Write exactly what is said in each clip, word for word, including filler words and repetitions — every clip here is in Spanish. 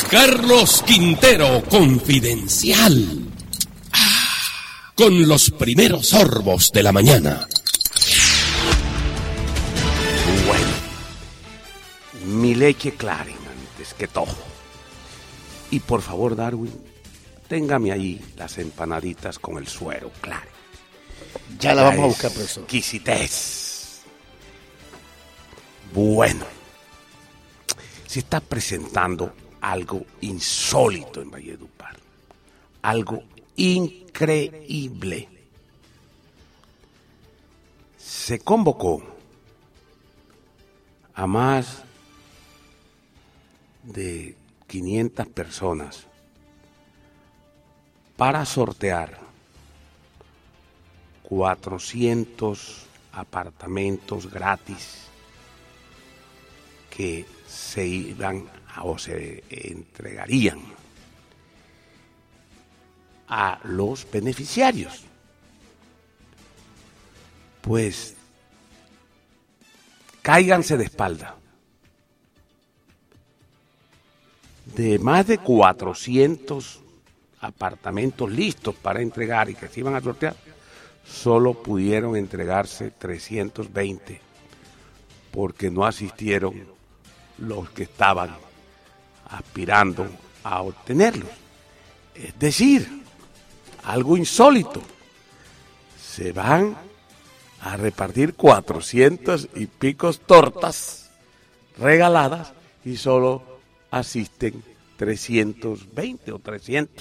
Carlos Quintero Confidencial. Ah, con los primeros sorbos de la mañana. Bueno, mi leche Claren antes que todo. Y por favor, Darwin, téngame ahí las empanaditas con el suero Claren. Ya la vamos a buscar, profesor. Exquisitez. Bueno, se está presentando algo insólito en Valledupar, algo increíble. Se convocó a más de quinientas personas para sortear cuatrocientos apartamentos gratis que se iban o se entregarían a los beneficiarios. Pues cáiganse de espalda. De más de cuatrocientos apartamentos listos para entregar y que se iban a sortear, solo pudieron entregarse trescientos veinte porque no asistieron los que estaban aspirando a obtenerlos. Es decir, algo insólito. Se van a repartir cuatrocientas y picos tortas regaladas y solo asisten trescientos veinte o trescientos.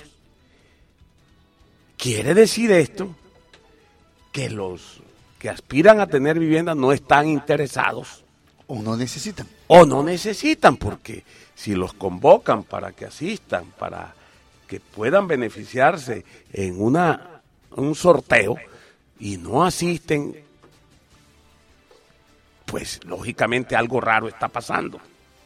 Quiere decir esto que los que aspiran a tener vivienda no están interesados. O no necesitan. O no necesitan, porque si los convocan para que asistan, para que puedan beneficiarse en una un sorteo y no asisten, pues lógicamente algo raro está pasando.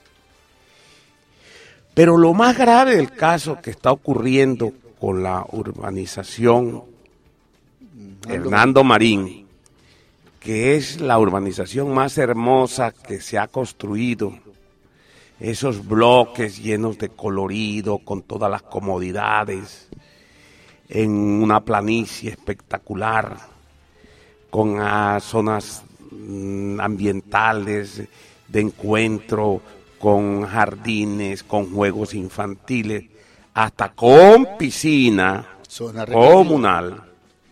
Pero lo más grave del caso que está ocurriendo con la urbanización Hernando Marín, que es la urbanización más hermosa que se ha construido, esos bloques llenos de colorido, con todas las comodidades, en una planicie espectacular, con uh, zonas mm, ambientales de encuentro, con jardines, con juegos infantiles, hasta con piscina comunal.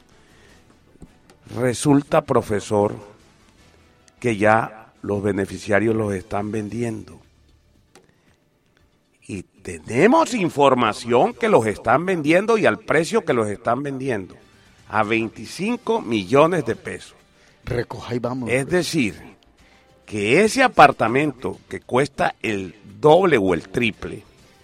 Resulta, profesor, que ya los beneficiarios los están vendiendo. Y tenemos información que los están vendiendo y al precio que los están vendiendo, a veinticinco millones de pesos. Recoja y vamos. Es decir, que ese apartamento que cuesta el doble o el triple,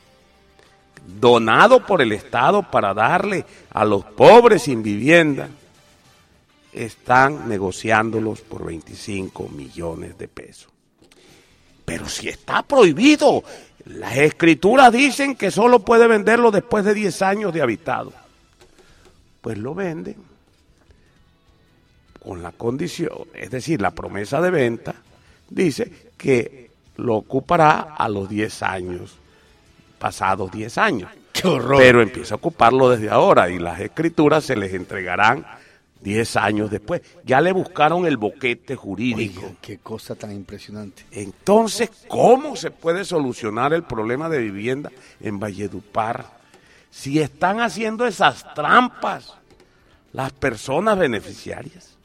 donado por el Estado para darle a los pobres sin vivienda, están negociándolos por veinticinco millones de pesos. Pero si está prohibido, las escrituras dicen que solo puede venderlo después de diez años de habitado. Pues lo venden con la condición, es decir, la promesa de venta dice que lo ocupará a los diez años, pasados diez años. ¡Qué horror! Pero empieza a ocuparlo desde ahora y las escrituras se les entregarán diez años después. Ya le buscaron el boquete jurídico. Oiga, qué cosa tan impresionante. Entonces, ¿cómo se puede solucionar el problema de vivienda en Valledupar si están haciendo esas trampas las personas beneficiarias?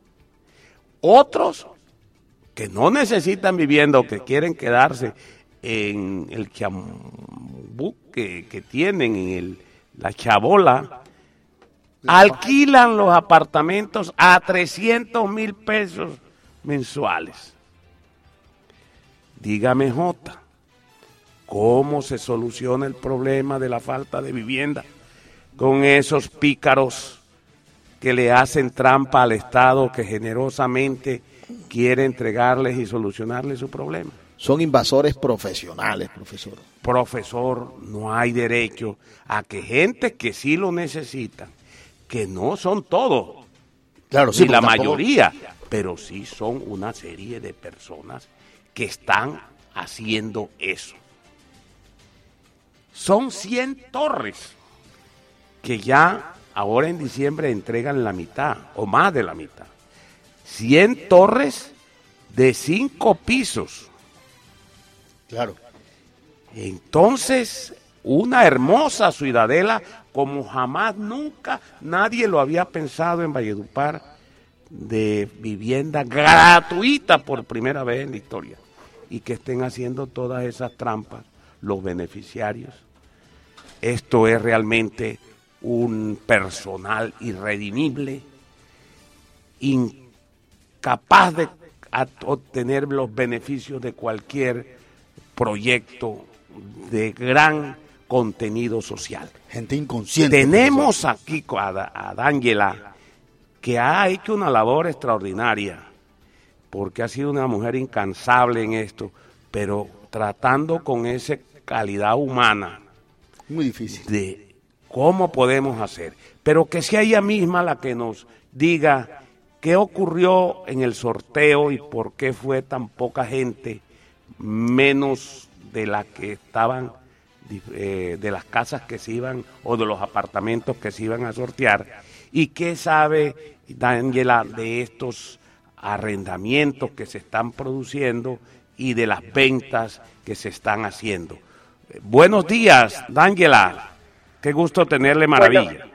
Otros que no necesitan vivienda o que quieren quedarse en el chambú que, que tienen, en el, la chabola, alquilan los apartamentos a trescientos mil pesos mensuales. Dígame, Jota, ¿cómo se soluciona el problema de la falta de vivienda con esos pícaros que le hacen trampa al Estado que generosamente quiere entregarles y solucionarles su problema? Son invasores profesionales, profesor. Profesor, no hay derecho a que gente que sí lo necesitan, que no son todos, claro, ni sí, la tampoco... mayoría, pero sí son una serie de personas que están haciendo eso. Son cien torres que ya ahora en diciembre entregan la mitad o más de la mitad. cien torres de cinco pisos. Claro. Entonces, una hermosa ciudadela como jamás nunca nadie lo había pensado en Valledupar, de vivienda gratuita por primera vez en la historia, y que estén haciendo todas esas trampas los beneficiarios. Esto es realmente un personal irredimible, incapaz de obtener los beneficios de cualquier proyecto de gran contenido social. Gente inconsciente. Tenemos aquí a, a D'Angela, que ha hecho una labor extraordinaria, porque ha sido una mujer incansable en esto, pero tratando con esa calidad humana. Muy difícil. De cómo podemos hacer, pero que sea ella misma la que nos diga qué ocurrió en el sorteo y por qué fue tan poca gente, menos de la que estaban, eh, de las casas que se iban o de los apartamentos que se iban a sortear, y qué sabe D'Angela de estos arrendamientos que se están produciendo y de las ventas que se están haciendo. Eh, buenos días, D'Angela. Qué gusto tenerle, maravilla. Bueno,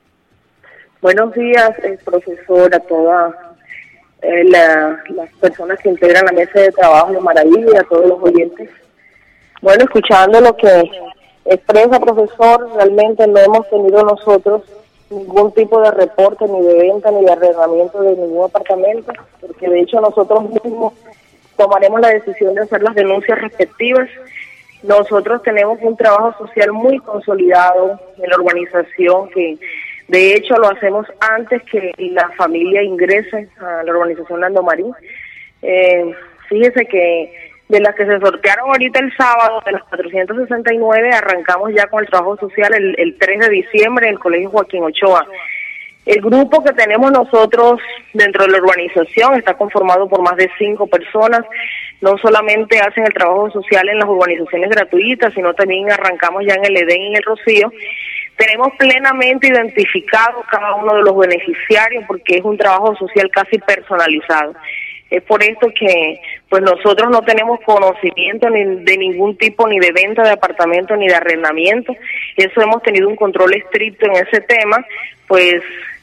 buenos días, eh, profesor, a todas eh, la, las personas que integran la mesa de trabajo de Maravilla, a todos los oyentes. Bueno, escuchando lo que expresa, profesor, realmente no hemos tenido nosotros ningún tipo de reporte, ni de venta, ni de arrendamiento de ningún apartamento, porque de hecho nosotros mismos tomaremos la decisión de hacer las denuncias respectivas. Nosotros tenemos un trabajo social muy consolidado en la urbanización, que de hecho lo hacemos antes que la familia ingrese a la urbanización Landomarí. Eh, fíjese que de las que se sortearon ahorita el sábado, de las cuatrocientas sesenta y nueve, arrancamos ya con el trabajo social el, el tres de diciembre en el Colegio Joaquín Ochoa. El grupo que tenemos nosotros dentro de la urbanización está conformado por más de cinco personas. No solamente hacen el trabajo social en las urbanizaciones gratuitas, sino también arrancamos ya en el Edén y en el Rocío. Tenemos plenamente identificado cada uno de los beneficiarios porque es un trabajo social casi personalizado. Es por esto que pues nosotros no tenemos conocimiento ni de ningún tipo, ni de venta de apartamentos, ni de arrendamiento. Eso hemos tenido un control estricto en ese tema. Pues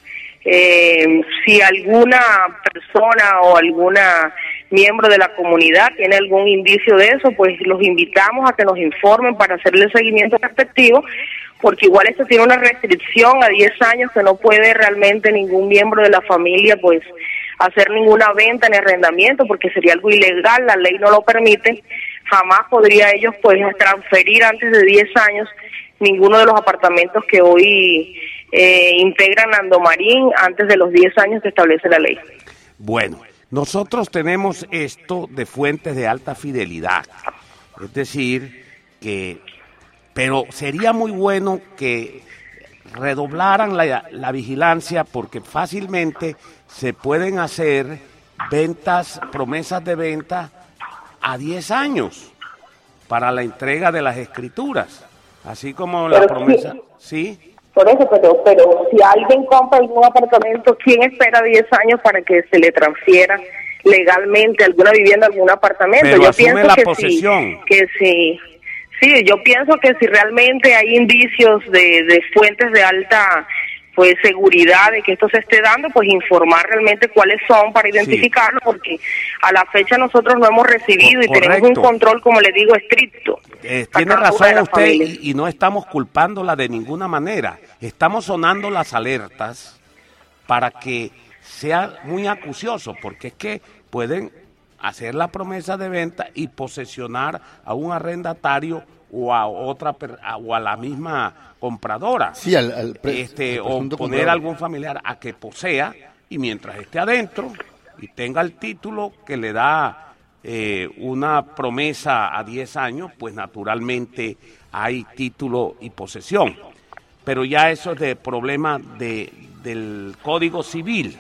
eh, si alguna persona o alguna miembro de la comunidad tiene algún indicio de eso, pues los invitamos a que nos informen para hacerle el seguimiento respectivo, porque igual esto tiene una restricción a diez años que no puede realmente ningún miembro de la familia pues hacer ninguna venta ni arrendamiento, porque sería algo ilegal, la ley no lo permite. Jamás podría ellos pues transferir antes de diez años ninguno de los apartamentos que hoy eh, integran Landomarín antes de los diez años que establece la ley. Bueno, nosotros tenemos esto de fuentes de alta fidelidad, es decir, que, pero sería muy bueno que redoblaran la, la vigilancia, porque fácilmente se pueden hacer ventas, promesas de venta a diez años para la entrega de las escrituras, así como la pero promesa, sí. ¿sí? Por eso, pero, pero si alguien compra algún apartamento, ¿quién espera diez años para que se le transfiera legalmente alguna vivienda, algún apartamento? Pero yo asume pienso la que posesión. Sí, que sí. Sí, yo pienso que si realmente hay indicios de, de fuentes de alta pues seguridad de que esto se esté dando, pues informar realmente cuáles son para identificarlo, sí. Porque a la fecha nosotros no hemos recibido. Correcto. Y tenemos un control, como le digo, estricto. Eh, tiene razón usted y, y no estamos culpándola de ninguna manera. Estamos sonando las alertas para que sea muy acucioso, porque es que pueden hacer la promesa de venta y posesionar a un arrendatario o a otra a, o a la misma compradora, sí, al, al pre, este al o poner comprador. a algún familiar a que posea, y mientras esté adentro y tenga el título que le da eh, una promesa a diez años, pues naturalmente hay título y posesión. Pero ya eso es de problema de, del Código Civil,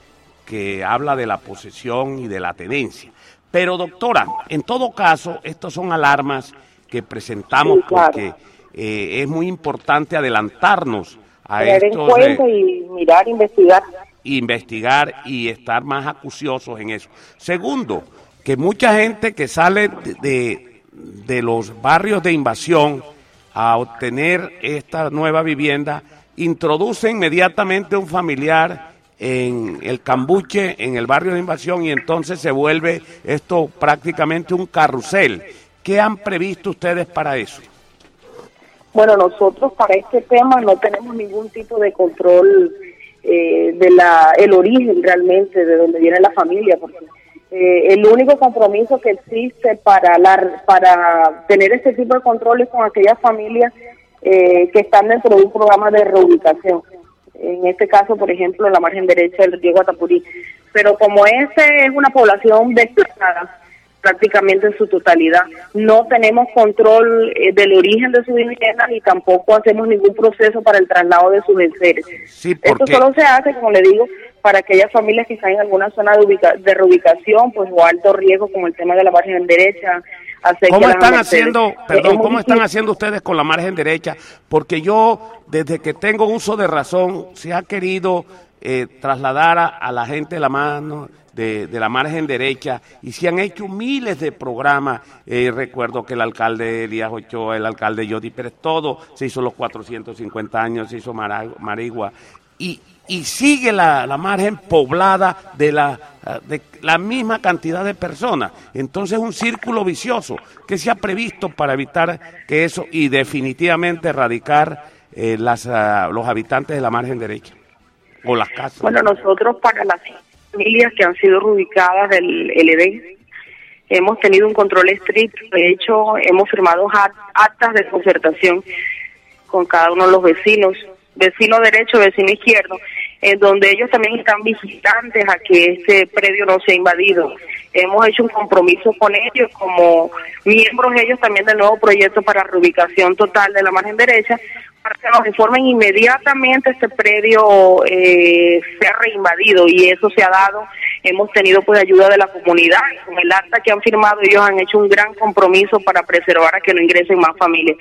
que habla de la posesión y de la tenencia. Pero doctora, en todo caso, estos son alarmas que presentamos, sí, claro, porque eh, es muy importante adelantarnos a tener estos, en cuenta eh, y mirar, investigar. investigar y estar más acuciosos en eso. Segundo, que mucha gente que sale de, de, de los barrios de invasión a obtener esta nueva vivienda, introduce inmediatamente un familiar en el cambuche, en el barrio de invasión, y entonces se vuelve esto prácticamente un carrusel. ¿Qué han previsto ustedes para eso? Bueno, nosotros para este tema no tenemos ningún tipo de control eh, de la el origen realmente de donde viene la familia, porque eh, el único compromiso que existe para la para tener este tipo de controles con aquellas familias eh, que están dentro de un programa de reubicación. En este caso, por ejemplo, la margen derecha del río Guatapurí. Pero como ese es una población desplazada, prácticamente en su totalidad, no tenemos control eh, del origen de su vivienda ni tampoco hacemos ningún proceso para el traslado de sus enseres. Sí, porque... Esto solo se hace, como le digo, para aquellas familias que están en alguna zona de, ubica de reubicación, pues o alto riesgo, como el tema de la margen derecha. ¿Cómo están haciendo, perdón, cómo están haciendo ustedes con la margen derecha? Porque yo, desde que tengo uso de razón, se ha querido eh, trasladar a, a la gente de la mano de, de la margen derecha y se han hecho miles de programas. Eh, recuerdo que el alcalde Elías Ochoa, el alcalde Yodi Pérez, todo se hizo los cuatrocientos cincuenta años, se hizo Marigua y y sigue la, la margen poblada de la, de la misma cantidad de personas. Entonces es un círculo vicioso que se ha previsto para evitar que eso y definitivamente erradicar eh, las, uh, los habitantes de la margen derecha o las casas. Bueno, nosotros para las familias que han sido reubicadas del L D hemos tenido un control estricto. De hecho, hemos firmado actas de concertación con cada uno de los vecinos, vecino derecho, vecino izquierdo, en donde ellos también están vigilantes a que este predio no sea invadido. Hemos hecho un compromiso con ellos como miembros ellos también del nuevo proyecto para reubicación total de la margen derecha, para que nos informen inmediatamente este predio eh, sea reinvadido, y eso se ha dado. Hemos tenido pues ayuda de la comunidad, con el acta que han firmado ellos han hecho un gran compromiso para preservar a que no ingresen más familias.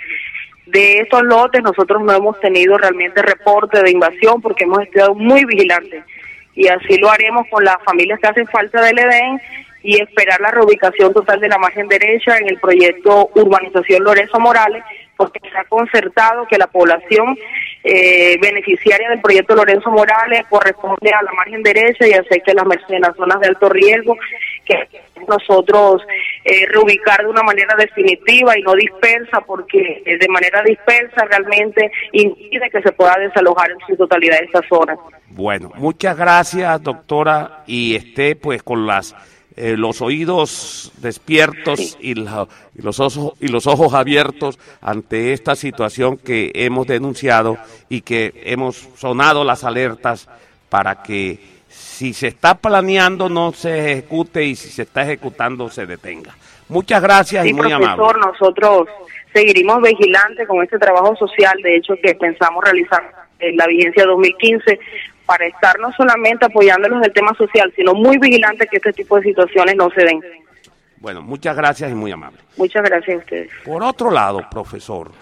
De estos lotes nosotros no hemos tenido realmente reporte de invasión porque hemos estado muy vigilantes, y así lo haremos con las familias que hacen falta del Edén y esperar la reubicación total de la margen derecha en el proyecto Urbanización Lorenzo Morales, porque se ha concertado que la población eh, beneficiaria del proyecto Lorenzo Morales corresponde a la margen derecha y acepte las, las zonas de alto riesgo, que nosotros eh, reubicar de una manera definitiva y no dispersa, porque eh, de manera dispersa realmente impide que se pueda desalojar en su totalidad esta zona. Bueno, muchas gracias, doctora, y esté pues con las eh, los oídos despiertos sí. y, la, y los ojos y los ojos abiertos ante esta situación que hemos denunciado y que hemos sonado las alertas para que si se está planeando no se ejecute y si se está ejecutando se detenga. Muchas gracias sí, y muy profesor, amable. Nosotros seguiremos vigilantes con este trabajo social, de hecho que pensamos realizar en la vigencia dos mil quince, para estar no solamente apoyándolos en el tema social, sino muy vigilantes que este tipo de situaciones no se den. Bueno, muchas gracias y muy amable. Muchas gracias a ustedes. Por otro lado, profesor,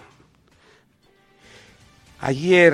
ayer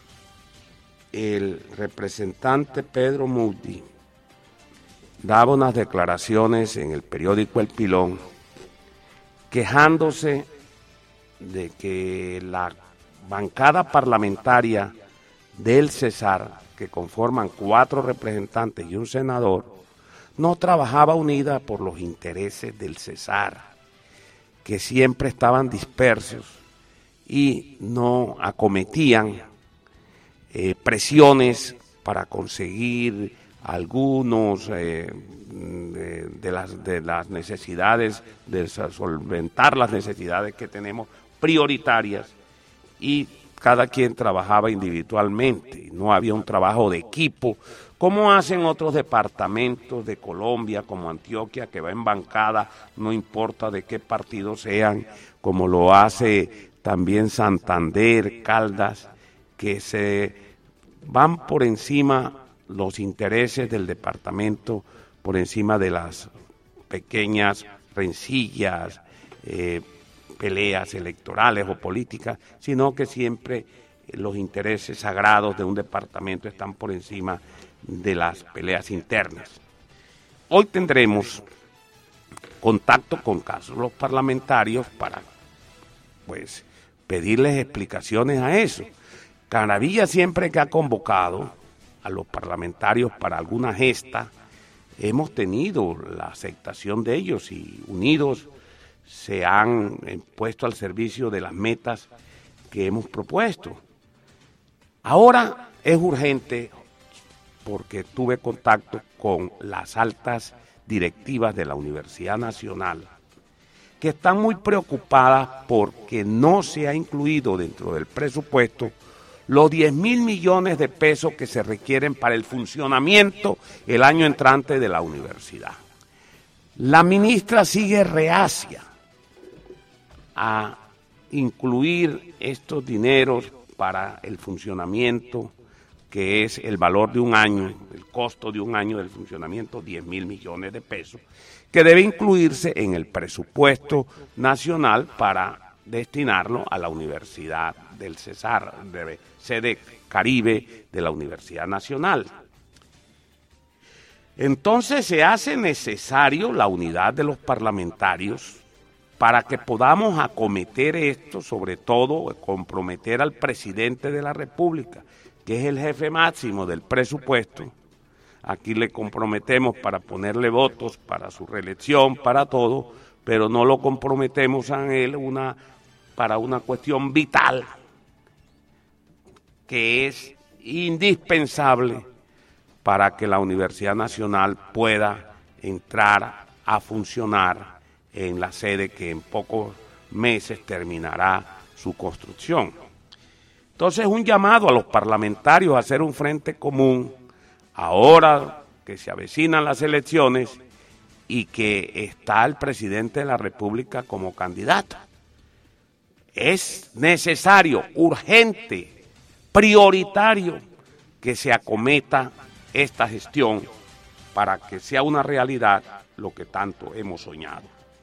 el representante Pedro Moody daba unas declaraciones en el periódico El Pilón quejándose de que la bancada parlamentaria del Cesar, que conforman cuatro representantes y un senador, no trabajaba unida por los intereses del Cesar, que siempre estaban dispersos y no acometían eh, presiones para conseguir algunos eh, de, de, las, de las necesidades, de solventar las necesidades que tenemos prioritarias, y cada quien trabajaba individualmente, no había un trabajo de equipo, como hacen otros departamentos de Colombia, como Antioquia, que va en bancada, no importa de qué partido sean, como lo hace también Santander, Caldas, que se van por encima los intereses del departamento, por encima de las pequeñas rencillas, eh, peleas electorales o políticas, sino que siempre los intereses sagrados de un departamento están por encima de las peleas internas. Hoy tendremos contacto con casos los parlamentarios para pues pedirles explicaciones a eso. Caravilla siempre que ha convocado a los parlamentarios para alguna gesta, hemos tenido la aceptación de ellos y unidos se han puesto al servicio de las metas que hemos propuesto. Ahora es urgente porque tuve contacto con las altas directivas de la Universidad Nacional, que están muy preocupadas porque no se ha incluido dentro del presupuesto los diez mil millones de pesos que se requieren para el funcionamiento el año entrante de la universidad. La ministra sigue reacia a incluir estos dineros para el funcionamiento, que es el valor de un año, el costo de un año del funcionamiento, diez mil millones de pesos, que debe incluirse en el presupuesto nacional para destinarlo a la Universidad del Cesar, de sede Caribe de la Universidad Nacional. Entonces se hace necesario la unidad de los parlamentarios para que podamos acometer esto, sobre todo comprometer al presidente de la República, que es el jefe máximo del presupuesto. Aquí le comprometemos para ponerle votos para su reelección, para todo, pero no lo comprometemos a él una, para una cuestión vital, que es indispensable para que la Universidad Nacional pueda entrar a funcionar en la sede que en pocos meses terminará su construcción. Entonces, un llamado a los parlamentarios a hacer un frente común ahora que se avecinan las elecciones y que está el presidente de la República como candidato. Es necesario, urgente, prioritario que se acometa esta gestión para que sea una realidad lo que tanto hemos soñado.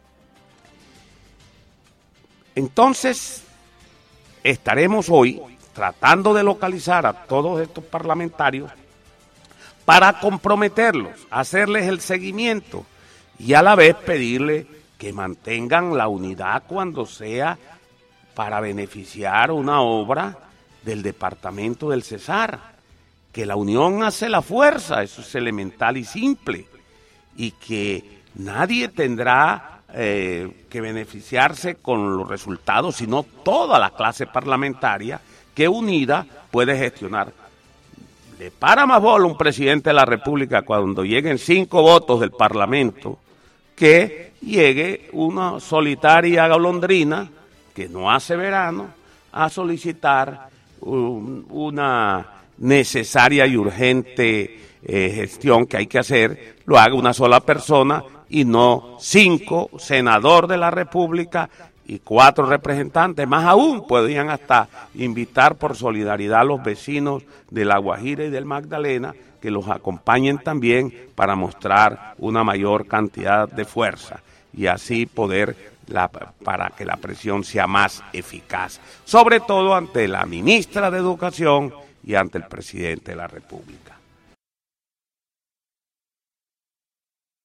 Entonces, estaremos hoy tratando de localizar a todos estos parlamentarios para comprometerlos, hacerles el seguimiento y a la vez pedirles que mantengan la unidad cuando sea para beneficiar una obra del departamento del Cesar, que la unión hace la fuerza, eso es elemental y simple, y que nadie tendrá eh, que beneficiarse con los resultados, sino toda la clase parlamentaria que unida puede gestionar. Le para más bola un presidente de la República cuando lleguen cinco votos del Parlamento que llegue una solitaria golondrina que no hace verano a solicitar un, una necesaria y urgente eh, gestión que hay que hacer, lo haga una sola persona y no cinco, senador de la República y cuatro representantes, más aún podrían hasta invitar por solidaridad a los vecinos de La Guajira y del Magdalena que los acompañen también para mostrar una mayor cantidad de fuerza y así poder, la, para que la presión sea más eficaz, sobre todo ante la ministra de Educación y ante el presidente de la República.